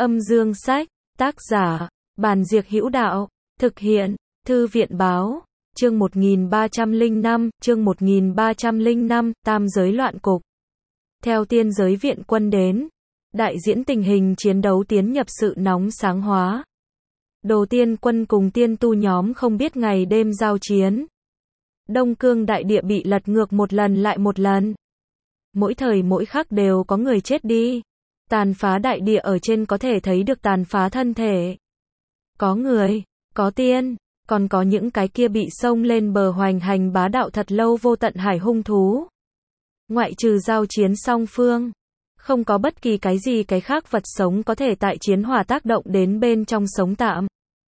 Âm dương sách, tác giả, Bàn Diệc Hữu Đạo, thực hiện, Thư viện báo, chương 1305, tam giới loạn cục. Theo tiên giới viện quân đến, đại diễn tình hình chiến đấu tiến nhập sự nóng sáng hóa. Đồ Tiên quân cùng tiên tu nhóm không biết ngày đêm giao chiến. Đông Cương đại địa bị lật ngược một lần lại một lần. Mỗi thời mỗi khắc đều có người chết đi. Tàn phá đại địa ở trên có thể thấy được tàn phá thân thể. Có người, có tiên, còn có những cái kia bị xông lên bờ hoành hành bá đạo thật lâu vô tận hải hung thú. Ngoại trừ giao chiến song phương, không có bất kỳ cái gì cái khác vật sống có thể tại chiến hỏa tác động đến bên trong sống tạm.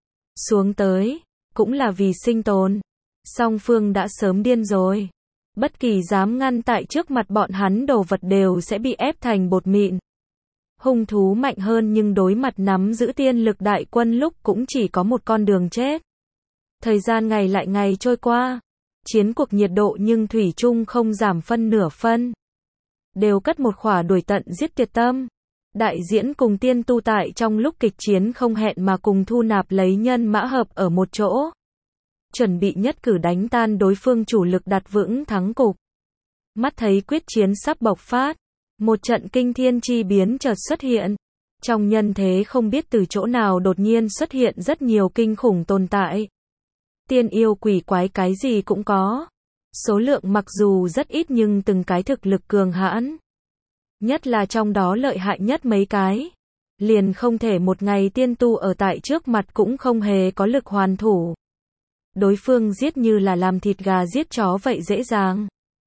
Xuống tới, cũng là vì sinh tồn. Song phương đã sớm điên rồi. Bất kỳ dám ngăn tại trước mặt bọn hắn đồ vật đều sẽ bị ép thành bột mịn. Hung thú mạnh hơn nhưng đối mặt nắm giữ tiên lực đại quân lúc cũng chỉ có một con đường chết. Thời gian ngày lại ngày trôi qua. Chiến cuộc nhiệt độ nhưng thủy chung không giảm phân nửa phân. Đều cất một khỏa đuổi tận giết tuyệt tâm. Đại diễn cùng tiên tu tại trong lúc kịch chiến không hẹn mà cùng thu nạp lấy nhân mã hợp ở một chỗ. Chuẩn bị nhất cử đánh tan đối phương chủ lực đặt vững thắng cục. Mắt thấy quyết chiến sắp bộc phát. Một trận kinh thiên chi biến chợt xuất hiện. Trong nhân thế không biết từ chỗ nào đột nhiên xuất hiện rất nhiều kinh khủng tồn tại. Tiên yêu quỷ quái cái gì cũng có. Số lượng mặc dù rất ít nhưng từng cái thực lực cường hãn. Nhất là trong đó lợi hại nhất mấy cái. Liền không thể một ngày tiên tu ở tại trước mặt cũng không hề có lực hoàn thủ. Đối phương giết như là làm thịt gà giết chó vậy dễ dàng.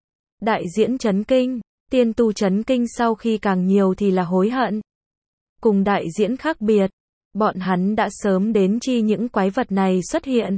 Đại diễn chấn kinh. Tiên tu chấn kinh sau khi càng nhiều thì là hối hận. Cùng đại diễn khác biệt, bọn hắn đã sớm đến chi những quái vật này xuất hiện.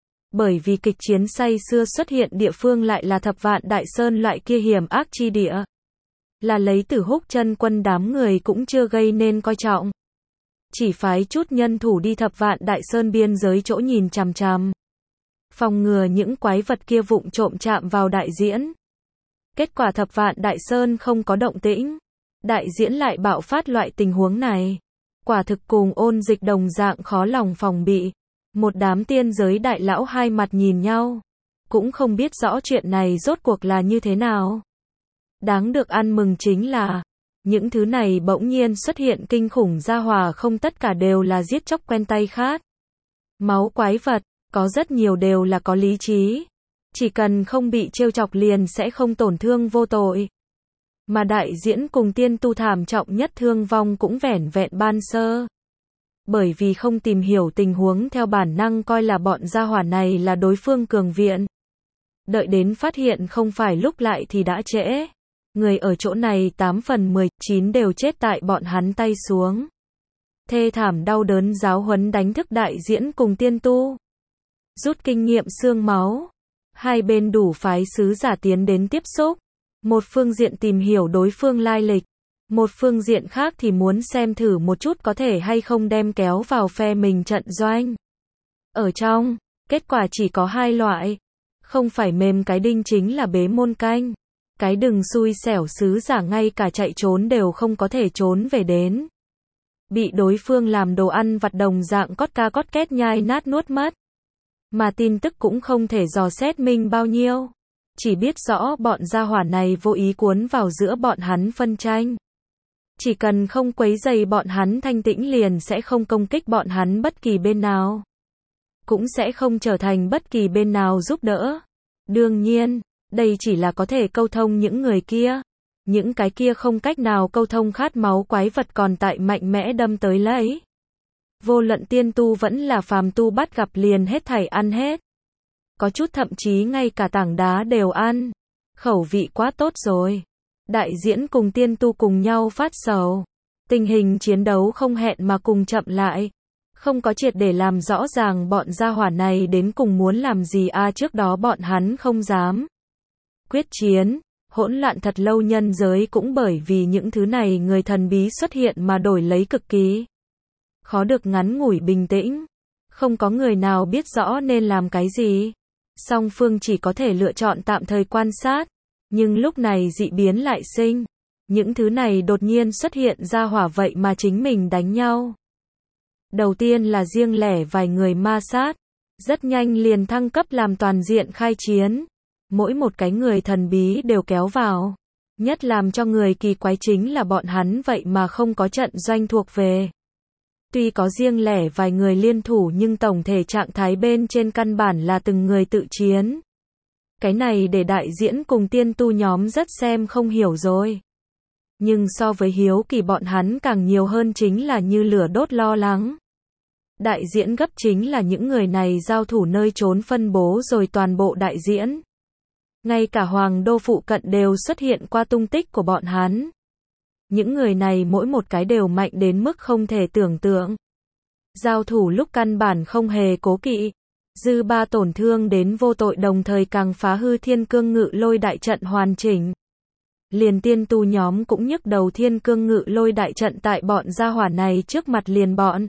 Bởi vì kịch chiến say xưa xuất hiện địa phương lại là Thập Vạn Đại Sơn loại kia hiểm ác chi địa. Là lấy Tử Húc chân quân đám người cũng chưa gây nên coi trọng. Chỉ phái chút nhân thủ đi Thập Vạn Đại Sơn biên giới chỗ nhìn chằm chằm. Phòng ngừa những quái vật kia vụng trộm chạm vào đại diễn. Kết quả Thập Vạn Đại Sơn không có động tĩnh. Đại diễn lại bạo phát loại tình huống này. Quả thực cùng Ôn Dịch đồng dạng khó lòng phòng bị. Một đám tiên giới đại lão hai mặt nhìn nhau. Cũng không biết rõ chuyện này rốt cuộc là như thế nào. Đáng được ăn mừng chính là, những thứ này bỗng nhiên xuất hiện kinh khủng gia hỏa không tất cả đều là giết chóc quen tay khát. Máu quái vật, có rất nhiều đều là có lý trí. Chỉ cần không bị trêu chọc liền sẽ không tổn thương vô tội. Mà đại diễn cùng tiên tu thảm trọng nhất thương vong cũng vẻn vẹn ban sơ. Bởi vì không tìm hiểu tình huống theo bản năng coi là bọn gia hỏa này là đối phương cường viện. Đợi đến phát hiện không phải lúc lại thì đã trễ. Người ở chỗ này 8 phần 19 đều chết tại bọn hắn tay xuống. Thê thảm đau đớn giáo huấn đánh thức đại diễn cùng tiên tu. Rút kinh nghiệm xương máu. Hai bên đủ phái sứ giả tiến đến tiếp xúc. Một phương diện tìm hiểu đối phương lai lịch. Một phương diện khác thì muốn xem thử một chút có thể hay không đem kéo vào phe mình trận doanh. Ở trong, kết quả chỉ có hai loại. Không phải mềm cái đinh chính là bế môn canh. Cái đừng xui xẻo sứ giả ngay cả chạy trốn đều không có thể trốn về đến. Bị đối phương làm đồ ăn vặt đồng dạng cót ca cót két nhai nát nuốt mất. Mà tin tức cũng không thể dò xét minh bao nhiêu. Chỉ biết rõ bọn gia hỏa này vô ý cuốn vào giữa bọn hắn phân tranh. Chỉ cần không quấy rầy bọn hắn thanh tĩnh liền sẽ không công kích bọn hắn bất kỳ bên nào. Cũng sẽ không trở thành bất kỳ bên nào giúp đỡ. Đương nhiên, đây chỉ là có thể câu thông những người kia. Những cái kia không cách nào câu thông khát máu quái vật còn tại mạnh mẽ đâm tới lấy. Vô luận tiên tu vẫn là phàm tu bắt gặp liền hết thảy ăn hết. Có chút thậm chí ngay cả tảng đá đều ăn. Khẩu vị quá tốt rồi. Đại diễn cùng tiên tu cùng nhau phát sầu. Tình hình chiến đấu không hẹn mà cùng chậm lại. Không có triệt để làm rõ ràng bọn gia hỏa này đến cùng muốn làm gì trước đó bọn hắn không dám. Quyết chiến, hỗn loạn thật lâu nhân giới cũng bởi vì những thứ này người thần bí xuất hiện mà đổi lấy cực kỳ. Khó được ngắn ngủi bình tĩnh. Không có người nào biết rõ nên làm cái gì. Song phương chỉ có thể lựa chọn tạm thời quan sát. Nhưng lúc này dị biến lại sinh. Những thứ này đột nhiên xuất hiện ra hỏa vậy mà chính mình đánh nhau. Đầu tiên là riêng lẻ vài người ma sát, rất nhanh liền thăng cấp làm toàn diện khai chiến. Mỗi một cái người thần bí đều kéo vào. Nhất làm cho người kỳ quái chính là bọn hắn vậy mà không có trận doanh thuộc về. Tuy có riêng lẻ vài người liên thủ nhưng tổng thể trạng thái bên trên căn bản là từng người tự chiến. Cái này để đại diễn cùng tiên tu nhóm rất xem không hiểu rồi. Nhưng so với hiếu kỳ bọn hắn càng nhiều hơn chính là như lửa đốt lo lắng. Đại diễn gấp chính là những người này giao thủ nơi trốn phân bố rồi toàn bộ đại diễn. Ngay cả hoàng đô phụ cận đều xuất hiện qua tung tích của bọn hắn. Những người này mỗi một cái đều mạnh đến mức không thể tưởng tượng. Giao thủ lúc căn bản không hề cố kỵ. Dư ba tổn thương đến vô tội đồng thời càng phá hư thiên cương ngự lôi đại trận hoàn chỉnh. Liền tiên tu nhóm cũng nhức đầu thiên cương ngự lôi đại trận tại bọn gia hỏa này trước mặt liền bọn.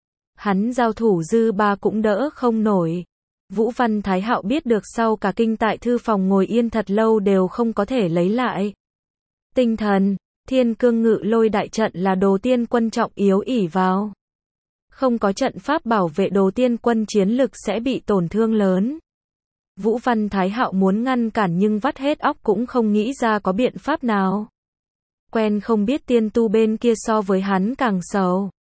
Hắn giao thủ dư ba cũng đỡ không nổi. Vũ Văn Thái Hạo biết được sau cả kinh tại thư phòng ngồi yên thật lâu đều không có thể lấy lại tinh thần. Thiên cương ngự lôi đại trận là đồ tiên quân trọng yếu ỷ vào. Không có trận pháp bảo vệ đồ tiên quân chiến lực sẽ bị tổn thương lớn. Vũ Văn Thái Hạo muốn ngăn cản nhưng vắt hết óc cũng không nghĩ ra có biện pháp nào. Quen không biết tiên tu bên kia so với hắn càng sầu.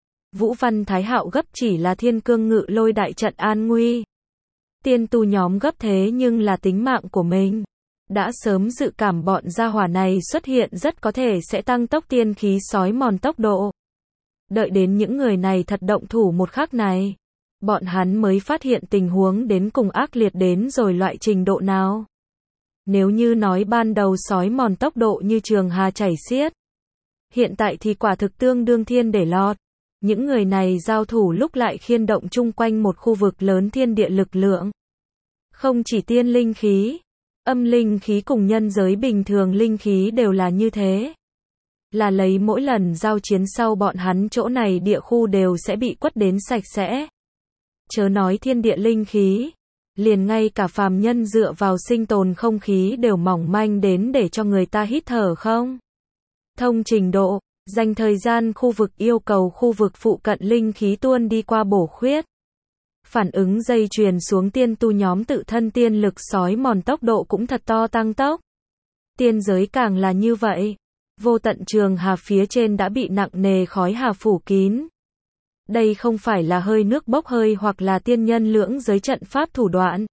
Vũ Văn Thái Hạo gấp chỉ là thiên cương ngự lôi đại trận an nguy. Tiên tu nhóm gấp thế nhưng là tính mạng của mình. Đã sớm dự cảm bọn gia hỏa này xuất hiện rất có thể sẽ tăng tốc tiên khí sói mòn tốc độ. Đợi đến những người này thật động thủ một khắc này, bọn hắn mới phát hiện tình huống đến cùng ác liệt đến rồi loại trình độ nào. Nếu như nói ban đầu sói mòn tốc độ như trường hà chảy xiết, hiện tại thì quả thực tương đương thiên để lọt. Những người này giao thủ lúc lại khiên động chung quanh một khu vực lớn thiên địa lực lượng. Không chỉ tiên linh khí, âm linh khí cùng nhân giới bình thường linh khí đều là như thế. Là lấy mỗi lần giao chiến sau bọn hắn chỗ này địa khu đều sẽ bị quất đến sạch sẽ. Chớ nói thiên địa linh khí, liền ngay cả phàm nhân dựa vào sinh tồn không khí đều mỏng manh đến để cho người ta hít thở không thông trình độ. Dành thời gian khu vực yêu cầu khu vực phụ cận linh khí tuôn đi qua bổ khuyết. Phản ứng dây chuyền xuống tiên tu nhóm tự thân tiên lực sói mòn tốc độ cũng thật to tăng tốc. Tiên giới càng là như vậy. Vô tận trường hà phía trên đã bị nặng nề khói hà phủ kín. Đây không phải là hơi nước bốc hơi hoặc là tiên nhân lưỡng giới trận pháp thủ đoạn,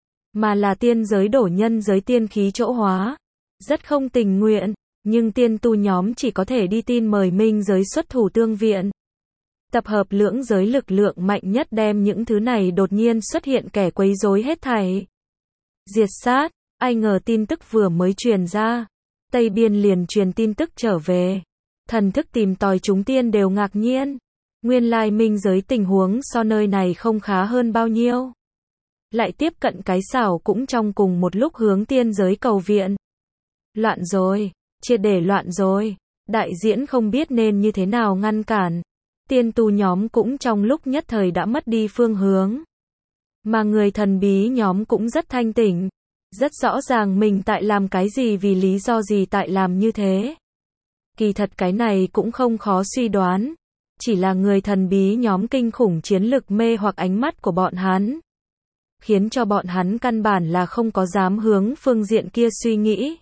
mà là tiên giới đổ nhân giới tiên khí chỗ hóa. Rất không tình nguyện. Nhưng tiên tu nhóm chỉ có thể đi tin mời minh giới xuất thủ tương viện. Tập hợp lưỡng giới lực lượng mạnh nhất đem những thứ này đột nhiên xuất hiện kẻ quấy rối hết thảy diệt sát. Ai ngờ tin tức vừa mới truyền ra, Tây Biên liền truyền tin tức trở về. Thần thức tìm tòi chúng tiên đều ngạc nhiên. Nguyên lai minh giới tình huống so nơi này không khá hơn bao nhiêu. Lại tiếp cận cái xảo cũng trong cùng một lúc hướng tiên giới cầu viện. Loạn rồi. Triệt để loạn rồi. Đại diễn không biết nên như thế nào ngăn cản. Tiên tu nhóm cũng trong lúc nhất thời đã mất đi phương hướng. Mà người thần bí nhóm cũng rất thanh tỉnh. Rất rõ ràng mình tại làm cái gì vì lý do gì tại làm như thế. Kỳ thật cái này cũng không khó suy đoán. Chỉ là người thần bí nhóm kinh khủng chiến lực mê hoặc ánh mắt của bọn hắn. Khiến cho bọn hắn căn bản là không có dám hướng phương diện kia suy nghĩ.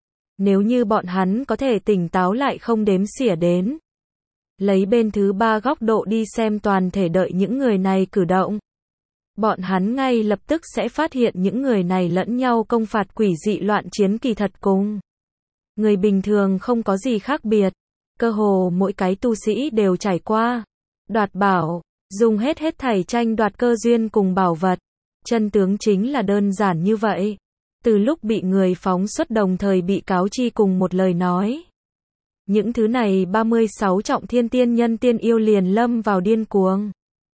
Nếu như bọn hắn có thể tỉnh táo lại không đếm xỉa đến. Lấy bên thứ ba góc độ đi xem toàn thể đợi những người này cử động. Bọn hắn ngay lập tức sẽ phát hiện những người này lẫn nhau công phạt quỷ dị loạn chiến kỳ thật cùng người bình thường không có gì khác biệt. Cơ hồ mỗi cái tu sĩ đều trải qua. Đoạt bảo, dùng hết thảy tranh đoạt cơ duyên cùng bảo vật. Chân tướng chính là đơn giản như vậy. Từ lúc bị người phóng xuất đồng thời bị cáo chi cùng một lời nói. Những thứ này 36 trọng thiên tiên nhân tiên yêu liền lâm vào điên cuồng.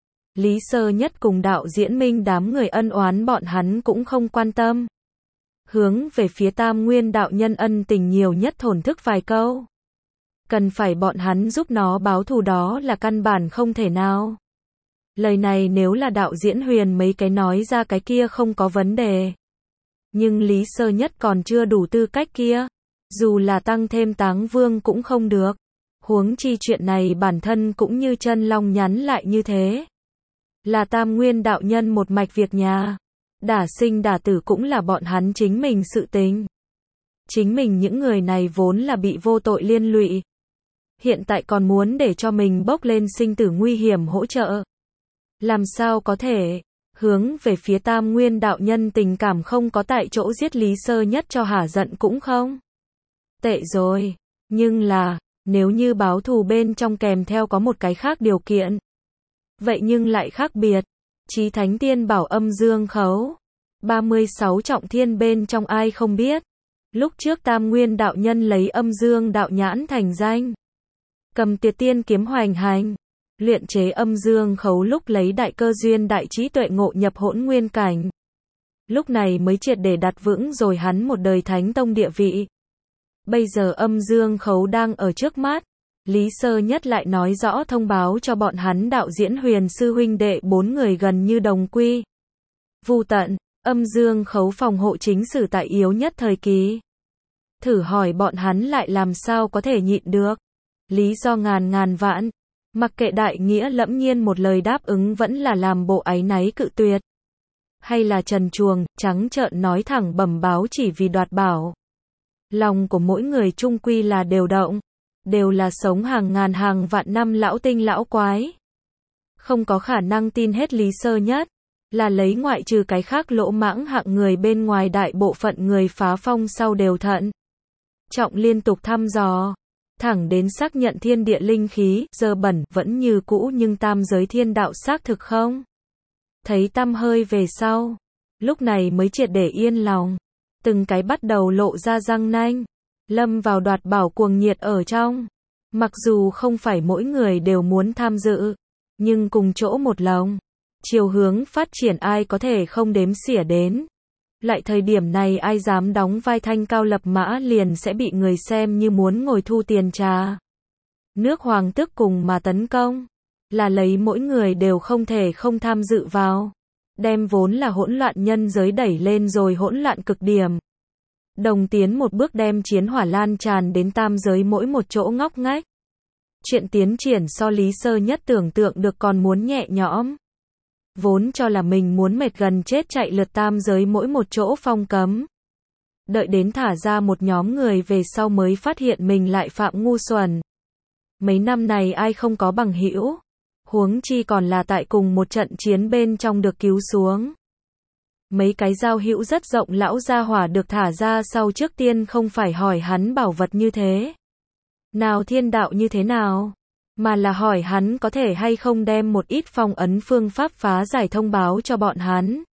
Lý Sơ Nhất cùng đạo diễn minh đám người ân oán bọn hắn cũng không quan tâm. Hướng về phía Tam Nguyên đạo nhân ân tình nhiều nhất thổn thức vài câu. Cần phải bọn hắn giúp nó báo thù đó là căn bản không thể nào. Lời này nếu là đạo diễn Huyền mấy cái nói ra cái kia không có vấn đề. Nhưng Lý Sơ Nhất còn chưa đủ tư cách kia. Dù là tăng thêm Táng Vương cũng không được. Huống chi chuyện này bản thân cũng như chân long nhắn lại như thế. Là Tam Nguyên đạo nhân một mạch việc nhà. Đả sinh đả tử cũng là bọn hắn chính mình sự tình. Chính mình những người này vốn là bị vô tội liên lụy. Hiện tại còn muốn để cho mình bốc lên sinh tử nguy hiểm hỗ trợ. Làm sao có thể? Hướng về phía Tam Nguyên đạo nhân tình cảm không có tại chỗ giết Lý Sơ Nhất cho hả giận cũng không. Tệ rồi. Nhưng là, nếu như báo thù bên trong kèm theo có một cái khác điều kiện. Vậy nhưng lại khác biệt. Chí Thánh Tiên bảo Âm Dương Khấu. 36 trọng thiên bên trong ai không biết. Lúc trước Tam Nguyên đạo nhân lấy Âm Dương đạo nhãn thành danh. Cầm Tuyệt Tiên kiếm hoành hành. Luyện chế Âm Dương Khấu lúc lấy đại cơ duyên đại trí tuệ ngộ nhập hỗn nguyên cảnh. Lúc này mới triệt để đặt vững rồi hắn một đời Thánh Tông địa vị. Bây giờ Âm Dương Khấu đang ở trước mắt. Lý Sơ Nhất lại nói rõ thông báo cho bọn hắn đạo diễn Huyền sư huynh đệ 4 người gần như đồng quy. Vu tận, Âm Dương Khấu phòng hộ chính sử tại yếu nhất thời kỳ. Thử hỏi bọn hắn lại làm sao có thể nhịn được. Lý do ngàn vạn. Mặc kệ đại nghĩa lẫm nhiên một lời đáp ứng vẫn là làm bộ áy náy cự tuyệt. Hay là trần truồng, trắng trợn nói thẳng bẩm báo chỉ vì đoạt bảo. Lòng của mỗi người chung quy là đều động. Đều là sống hàng ngàn hàng vạn năm lão tinh lão quái. Không có khả năng tin hết Lý Sơ Nhất. Là lấy ngoại trừ cái khác lỗ mãng hạng người bên ngoài đại bộ phận người phá phong sau đều thận. Trọng liên tục thăm dò. Thẳng đến xác nhận thiên địa linh khí, dơ bẩn, vẫn như cũ nhưng tam giới thiên đạo xác thực không? Thấy tăm hơi về sau. Lúc này mới triệt để yên lòng. Từng cái bắt đầu lộ ra răng nanh. Lâm vào đoạt bảo cuồng nhiệt ở trong. Mặc dù không phải mỗi người đều muốn tham dự. Nhưng cùng chỗ một lòng. Chiều hướng phát triển ai có thể không đếm xỉa đến. Lại thời điểm này ai dám đóng vai thanh cao lập mã liền sẽ bị người xem như muốn ngồi thu tiền trà. Nước hoàng tước cùng mà tấn công. Là lấy mỗi người đều không thể không tham dự vào. Đem vốn là hỗn loạn nhân giới đẩy lên rồi hỗn loạn cực điểm. Đồng tiến một bước đem chiến hỏa lan tràn đến tam giới mỗi một chỗ ngóc ngách. Chuyện tiến triển so Lý Sơ Nhất tưởng tượng được còn muốn nhẹ nhõm. Vốn cho là mình muốn mệt gần chết chạy lượt tam giới mỗi một chỗ phong cấm. Đợi đến thả ra một nhóm người về sau mới phát hiện mình lại phạm ngu xuẩn. Mấy năm này ai không có bằng hữu. Huống chi còn là tại cùng một trận chiến bên trong được cứu xuống. Mấy cái giao hữu rất rộng lão gia hỏa được thả ra sau trước tiên không phải hỏi hắn bảo vật như thế. Nào thiên đạo như thế nào? Mà là hỏi hắn có thể hay không đem một ít phong ấn phương pháp phá giải thông báo cho bọn hắn.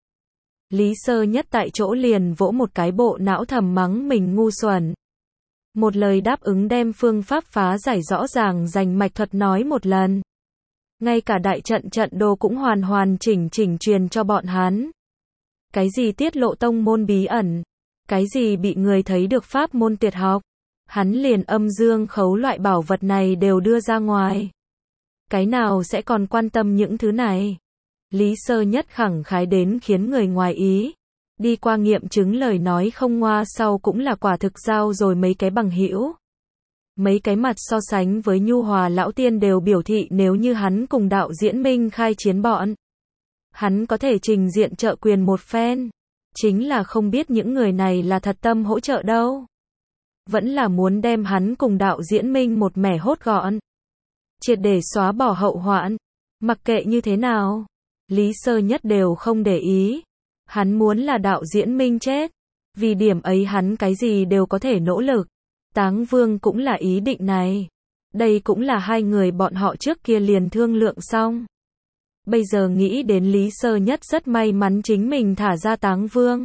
Lý Sơ Nhất tại chỗ liền vỗ một cái bộ não thầm mắng mình ngu xuẩn. Một lời đáp ứng đem phương pháp phá giải rõ ràng dành mạch thuật nói một lần. Ngay cả đại trận đồ cũng hoàn chỉnh truyền cho bọn hắn. Cái gì tiết lộ tông môn bí ẩn, cái gì bị người thấy được pháp môn tuyệt học, hắn liền Âm Dương Khấu loại bảo vật này đều đưa ra ngoài. Cái nào sẽ còn quan tâm những thứ này? Lý Sơ Nhất khẳng khái đến khiến người ngoài ý. Đi qua nghiệm chứng lời nói không ngoa sau cũng là quả thực giao rồi mấy cái bằng hữu. Mấy cái mặt so sánh với Nhu Hòa lão tiên đều biểu thị nếu như hắn cùng đạo diễn Minh khai chiến bọn. Hắn có thể trình diện trợ quyền một phen. Chính là không biết những người này là thật tâm hỗ trợ đâu. Vẫn là muốn đem hắn cùng đạo diễn Minh một mẻ hốt gọn. Triệt để xóa bỏ hậu hoạn. Mặc kệ như thế nào. Lý Sơ Nhất đều không để ý. Hắn muốn là đạo diễn Minh chết. Vì điểm ấy hắn cái gì đều có thể nỗ lực. Táng Vương cũng là ý định này. Đây cũng là hai người bọn họ trước kia liền thương lượng xong. Bây giờ nghĩ đến Lý Sơ Nhất rất may mắn chính mình thả ra Táng Vương.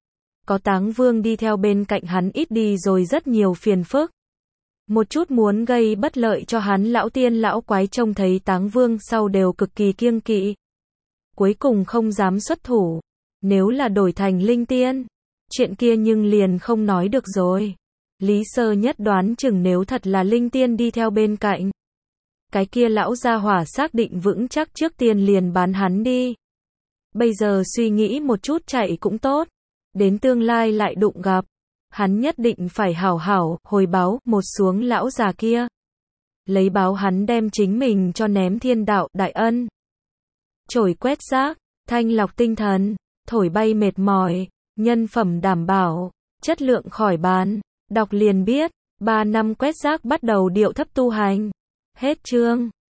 Có Táng Vương đi theo bên cạnh hắn ít đi rồi rất nhiều phiền phức. Một chút muốn gây bất lợi cho hắn lão tiên lão quái trông thấy Táng Vương sau đều cực kỳ kiêng kỵ. Cuối cùng không dám xuất thủ. Nếu là đổi thành linh tiên, chuyện kia nhưng liền không nói được rồi. Lý Sơ Nhất đoán chừng nếu thật là linh tiên đi theo bên cạnh. Cái kia lão gia hỏa xác định vững chắc trước tiên liền bán hắn đi. Bây giờ suy nghĩ một chút chạy cũng tốt. Đến tương lai lại đụng gặp. hắn nhất định phải hảo hảo hồi báo một xuống lão già kia. Lấy báo hắn đem chính mình cho ném thiên đạo đại ân. Chổi quét rác, thanh lọc tinh thần, thổi bay mệt mỏi, nhân phẩm đảm bảo, chất lượng khỏi bàn. Đọc liền biết, 3 năm quét rác bắt đầu điệu thấp tu hành. Hết chương.